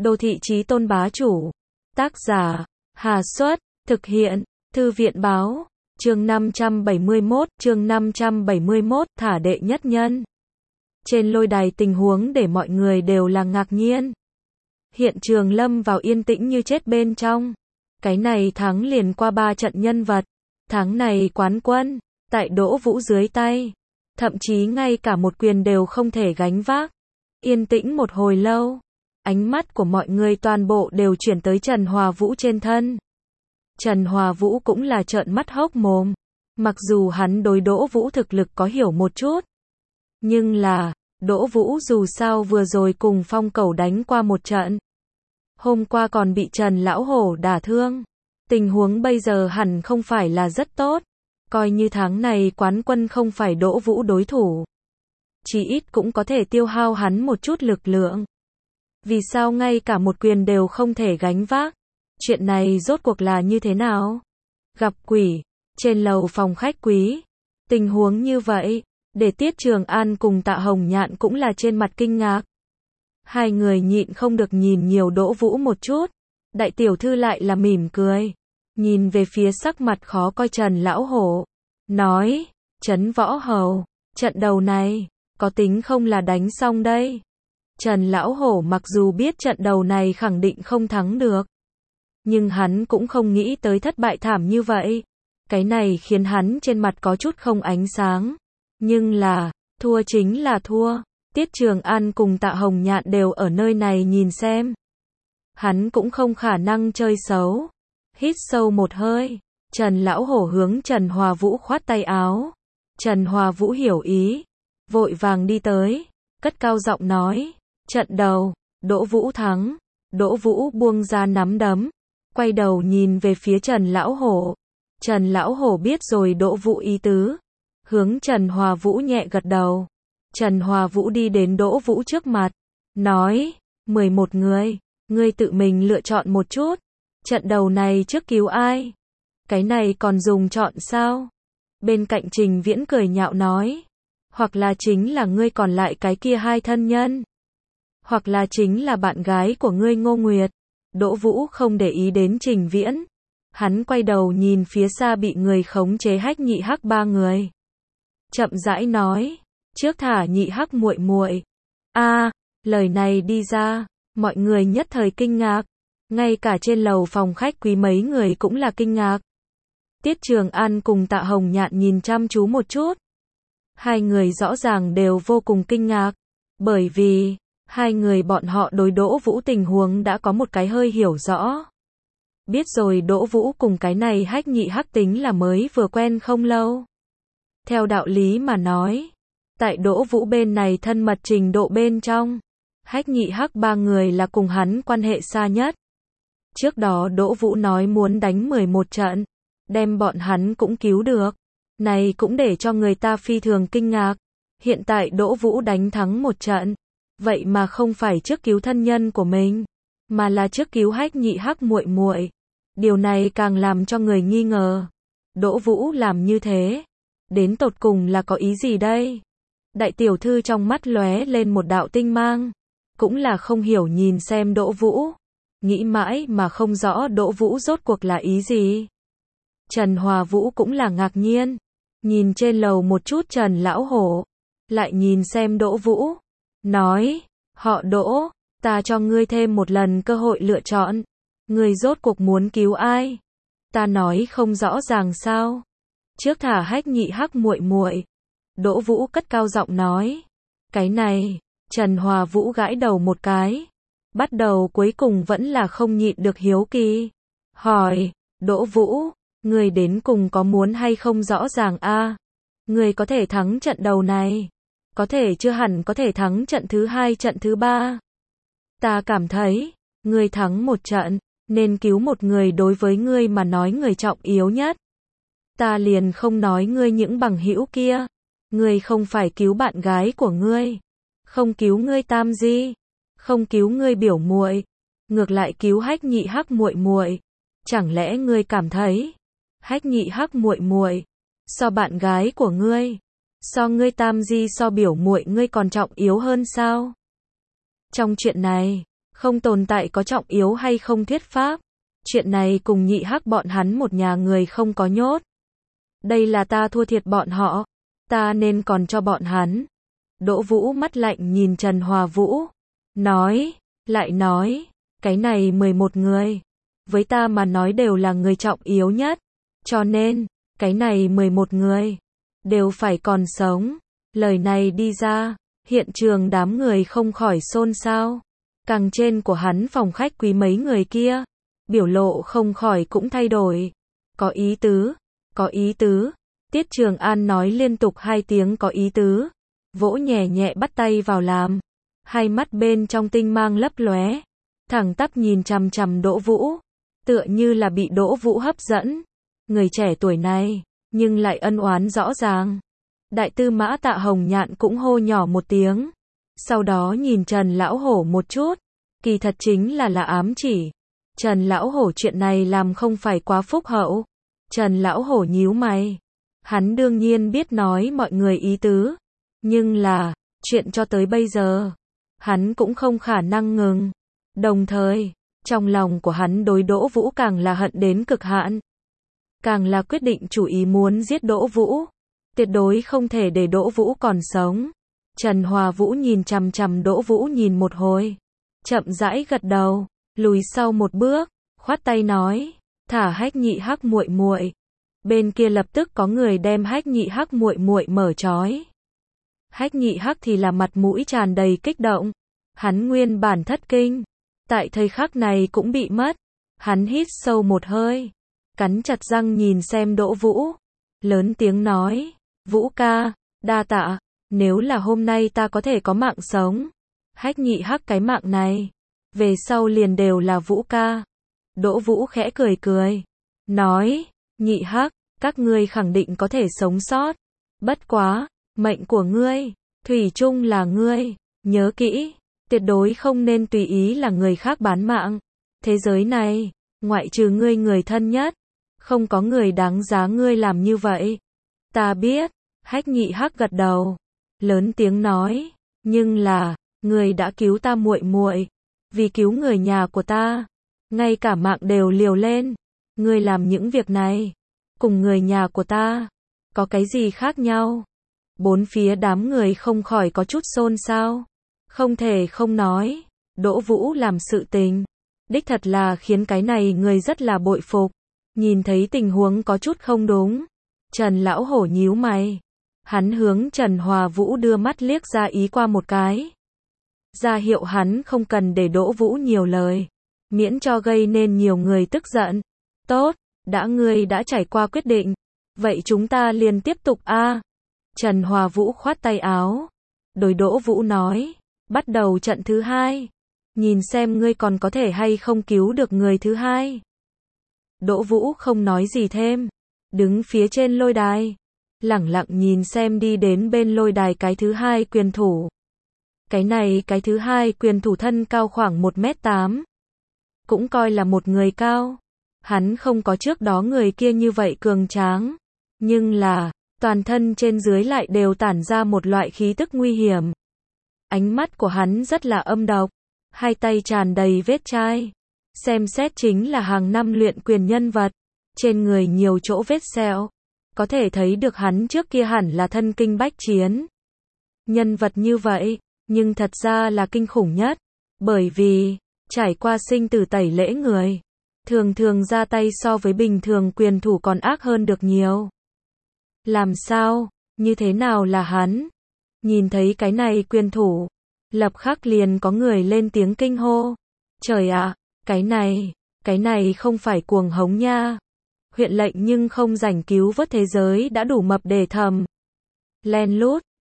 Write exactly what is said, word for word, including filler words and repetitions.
Đô thị chí tôn bá chủ. Tác giả, Hà Xuất, thực hiện, Thư viện báo, chương năm trăm bảy mươi mốt, chương năm trăm bảy mươi mốt, thả đệ nhất nhân. Trên lôi đài tình huống để mọi người đều là ngạc nhiên. Hiện trường lâm vào yên tĩnh như chết bên trong. Cái này thắng liền qua ba trận nhân vật. Tháng này quán quân, tại Đỗ Vũ dưới tay. Thậm chí ngay cả một quyền đều không thể gánh vác. Yên tĩnh một hồi lâu. Ánh mắt của mọi người toàn bộ đều chuyển tới Trần Hòa Vũ trên thân. Trần Hòa Vũ cũng là trợn mắt hốc mồm. Mặc dù hắn đối Đỗ Vũ thực lực có hiểu một chút. Nhưng là, Đỗ Vũ dù sao vừa rồi cùng Phong Cẩu đánh qua một trận. Hôm qua còn bị Trần Lão Hổ đả thương. Tình huống bây giờ hẳn không phải là rất tốt. Coi như tháng này quán quân không phải Đỗ Vũ đối thủ. Chỉ ít cũng có thể tiêu hao hắn một chút lực lượng. Vì sao ngay cả một quyền đều không thể gánh vác? Chuyện này rốt cuộc là như thế nào? Gặp quỷ, trên lầu phòng khách quý. Tình huống như vậy, để Tiết Trường An cùng Tạ Hồng Nhạn cũng là trên mặt kinh ngạc. Hai người nhịn không được nhìn nhiều Đỗ Vũ một chút. Đại tiểu thư lại là mỉm cười. Nhìn về phía sắc mặt khó coi Trần Lão Hổ. Nói, Trấn Võ Hầu, trận đầu này, có tính không là đánh xong đây? Trần Lão Hổ mặc dù biết trận đầu này khẳng định không thắng được. Nhưng hắn cũng không nghĩ tới thất bại thảm như vậy. Cái này khiến hắn trên mặt có chút không ánh sáng. Nhưng là, thua chính là thua. Tiết Trường An cùng Tạ Hồng Nhạn đều ở nơi này nhìn xem. Hắn cũng không khả năng chơi xấu. Hít sâu một hơi. Trần Lão Hổ hướng Trần Hòa Vũ khoát tay áo. Trần Hòa Vũ hiểu ý. Vội vàng đi tới. Cất cao giọng nói. Trận đầu, Đỗ Vũ thắng. Đỗ Vũ buông ra nắm đấm. Quay đầu nhìn về phía Trần Lão Hổ. Trần Lão Hổ biết rồi Đỗ Vũ ý tứ. Hướng Trần Hòa Vũ nhẹ gật đầu. Trần Hòa Vũ đi đến Đỗ Vũ trước mặt. Nói, mười một người, ngươi tự mình lựa chọn một chút. Trận đầu này trước cứu ai? Cái này còn dùng chọn sao? Bên cạnh Trình Viễn cười nhạo nói. Hoặc là chính là ngươi còn lại cái kia hai thân nhân. Hoặc là chính là bạn gái của ngươi Ngô Nguyệt. Đỗ Vũ không để ý đến Trình Viễn. Hắn quay đầu nhìn phía xa bị người khống chế Hách Nhị Hắc ba người. Chậm rãi nói. Trước thả Nhị Hắc muội muội. A, lời này đi ra, mọi người nhất thời kinh ngạc. Ngay cả trên lầu phòng khách quý mấy người cũng là kinh ngạc. Tiết Trường An cùng Tạ Hồng Nhạn nhìn chăm chú một chút. Hai người rõ ràng đều vô cùng kinh ngạc. Bởi vì, hai người bọn họ đối Đỗ Vũ tình huống đã có một cái hơi hiểu rõ. Biết rồi Đỗ Vũ cùng cái này Hách Nhị Hắc tính là mới vừa quen không lâu. Theo đạo lý mà nói, tại Đỗ Vũ bên này thân mật trình độ bên trong, Hách Nhị Hắc ba người là cùng hắn quan hệ xa nhất. Trước đó Đỗ Vũ nói muốn đánh mười một trận, đem bọn hắn cũng cứu được. Này cũng để cho người ta phi thường kinh ngạc. Hiện tại Đỗ Vũ đánh thắng một trận, vậy mà không phải trước cứu thân nhân của mình, mà là trước cứu Hách Nhị Hắc muội muội. Điều này càng làm cho người nghi ngờ. Đỗ Vũ làm như thế, đến tột cùng là có ý gì đây? Đại tiểu thư trong mắt lóe lên một đạo tinh mang, cũng là không hiểu nhìn xem Đỗ Vũ, nghĩ mãi mà không rõ Đỗ Vũ rốt cuộc là ý gì. Trần Hòa Vũ cũng là ngạc nhiên, nhìn trên lầu một chút Trần Lão Hổ, lại nhìn xem Đỗ Vũ, nói, họ Đỗ, ta cho ngươi thêm một lần cơ hội lựa chọn, ngươi rốt cuộc muốn cứu ai? Ta nói không rõ ràng sao? Trước thả Hách Nhị Hắc muội muội. Đỗ Vũ cất cao giọng nói, cái này, Trần Hòa Vũ gãi đầu một cái, bắt đầu cuối cùng vẫn là không nhịn được hiếu kỳ, hỏi, Đỗ Vũ, ngươi đến cùng có muốn hay không rõ ràng a? À? Ngươi có thể thắng trận đầu này, có thể chưa hẳn có thể thắng trận thứ hai trận thứ ba. Ta cảm thấy, ngươi thắng một trận, nên cứu một người đối với ngươi mà nói người trọng yếu nhất. Ta liền không nói ngươi những bằng hữu kia, ngươi không phải cứu bạn gái của ngươi, không cứu ngươi tam di, không cứu ngươi biểu muội, ngược lại cứu Hách Nhị Hắc muội muội. Chẳng lẽ ngươi cảm thấy Hách Nhị Hắc muội muội so bạn gái của ngươi, so ngươi tam di so biểu muội ngươi còn trọng yếu hơn sao? Trong chuyện này, Không tồn tại có trọng yếu hay không thuyết pháp. Chuyện này cùng Nhị Hắc bọn hắn một nhà người không có nhốt. Đây là ta thua thiệt bọn họ. Ta nên còn cho bọn hắn. Đỗ Vũ mắt lạnh nhìn Trần Hòa Vũ. Nói, lại nói, cái này mười một người. Với ta mà nói đều là người trọng yếu nhất. Cho nên, cái này mười một người. Đều phải còn sống. Lời này đi ra, hiện trường đám người không khỏi xôn xao. Càng trên của hắn phòng khách quý mấy người kia. Biểu lộ không khỏi cũng thay đổi. Có ý tứ, có ý tứ. Tiết Trường An nói liên tục hai tiếng có ý tứ. Vỗ nhẹ nhẹ bắt tay vào làm. Hai mắt bên trong tinh mang lấp lóe. Thẳng tắp nhìn chằm chằm Đỗ Vũ. Tựa như là bị Đỗ Vũ hấp dẫn. Người trẻ tuổi này, nhưng lại ân oán rõ ràng. Đại tư mã Tạ Hồng Nhạn cũng hô nhỏ một tiếng. Sau đó nhìn Trần Lão Hổ một chút. Kỳ thật chính là là ám chỉ. Trần Lão Hổ chuyện này làm không phải quá phúc hậu. Trần Lão Hổ nhíu mày. Hắn đương nhiên biết nói mọi người ý tứ. Nhưng là, chuyện cho tới bây giờ, hắn cũng không khả năng ngừng. Đồng thời, trong lòng của hắn đối Đỗ Vũ càng là hận đến cực hạn. Càng là quyết định chủ ý muốn giết Đỗ Vũ. Tuyệt đối không thể để Đỗ Vũ còn sống. Trần Hòa Vũ nhìn chằm chằm Đỗ Vũ nhìn một hồi. Chậm rãi gật đầu, lùi sau một bước, khoát tay nói, thả Hách Nhị Hắc muội muội. Bên kia lập tức có người đem Hách Nhị Hắc muội muội mở trói. Hách Nhị Hắc thì là mặt mũi tràn đầy kích động. Hắn nguyên bản thất kinh. Tại thời khắc này cũng bị mất. Hắn hít sâu một hơi. Cắn chặt răng nhìn xem Đỗ Vũ. Lớn tiếng nói. Vũ ca, đa tạ. Nếu là hôm nay ta có thể có mạng sống. Hách Nhị Hắc cái mạng này. Về sau liền đều là Vũ ca. Đỗ Vũ khẽ cười cười. Nói. Nhị Hắc, các ngươi khẳng định có thể sống sót. Bất quá. Mệnh của ngươi, thủy chung là ngươi, nhớ kỹ, tuyệt đối không nên tùy ý là người khác bán mạng. Thế giới này, ngoại trừ ngươi người thân nhất, không có người đáng giá ngươi làm như vậy. Ta biết, Hách Nhị Hắc gật đầu, lớn tiếng nói, nhưng là, ngươi đã cứu ta muội muội, vì cứu người nhà của ta, ngay cả mạng đều liều lên. Ngươi làm những việc này, cùng người nhà của ta, có cái gì khác nhau? Bốn phía đám người không khỏi có chút xôn xao. Không thể không nói, Đỗ Vũ làm sự tình, đích thật là khiến cái này người rất là bội phục. Nhìn thấy tình huống có chút không đúng, Trần Lão Hổ nhíu mày. Hắn hướng Trần Hòa Vũ đưa mắt liếc ra ý qua một cái. Ra hiệu hắn không cần để Đỗ Vũ nhiều lời, miễn cho gây nên nhiều người tức giận. Tốt, đã ngươi đã trải qua quyết định, vậy chúng ta liền tiếp tục a. Trần Hòa Vũ khoát tay áo. Đối Đỗ Vũ nói. Bắt đầu trận thứ hai. Nhìn xem ngươi còn có thể hay không cứu được người thứ hai. Đỗ Vũ không nói gì thêm. Đứng phía trên lôi đài. Lẳng lặng nhìn xem đi đến bên lôi đài cái thứ hai quyền thủ. Cái này cái thứ hai quyền thủ thân cao khoảng một mét tám. Cũng coi là một người cao. Hắn không có trước đó người kia như vậy cường tráng. Nhưng là, toàn thân trên dưới lại đều tản ra một loại khí tức nguy hiểm. Ánh mắt của hắn rất là âm độc, hai tay tràn đầy vết chai. Xem xét chính là hàng năm luyện quyền nhân vật, trên người nhiều chỗ vết sẹo, có thể thấy được hắn trước kia hẳn là thân kinh bách chiến. Nhân vật như vậy, nhưng thật ra là kinh khủng nhất, bởi vì, trải qua sinh tử tẩy lễ người, thường thường ra tay so với bình thường quyền thủ còn ác hơn được nhiều. Làm sao, như thế nào là hắn? Nhìn thấy cái này quyền thủ, lập khắc liền có người lên tiếng kinh hô. Trời ạ, cái này, cái này không phải cuồng hống nha. Huyện lệnh nhưng không rảnh cứu vớt thế giới đã đủ mập để thầm. Len lút,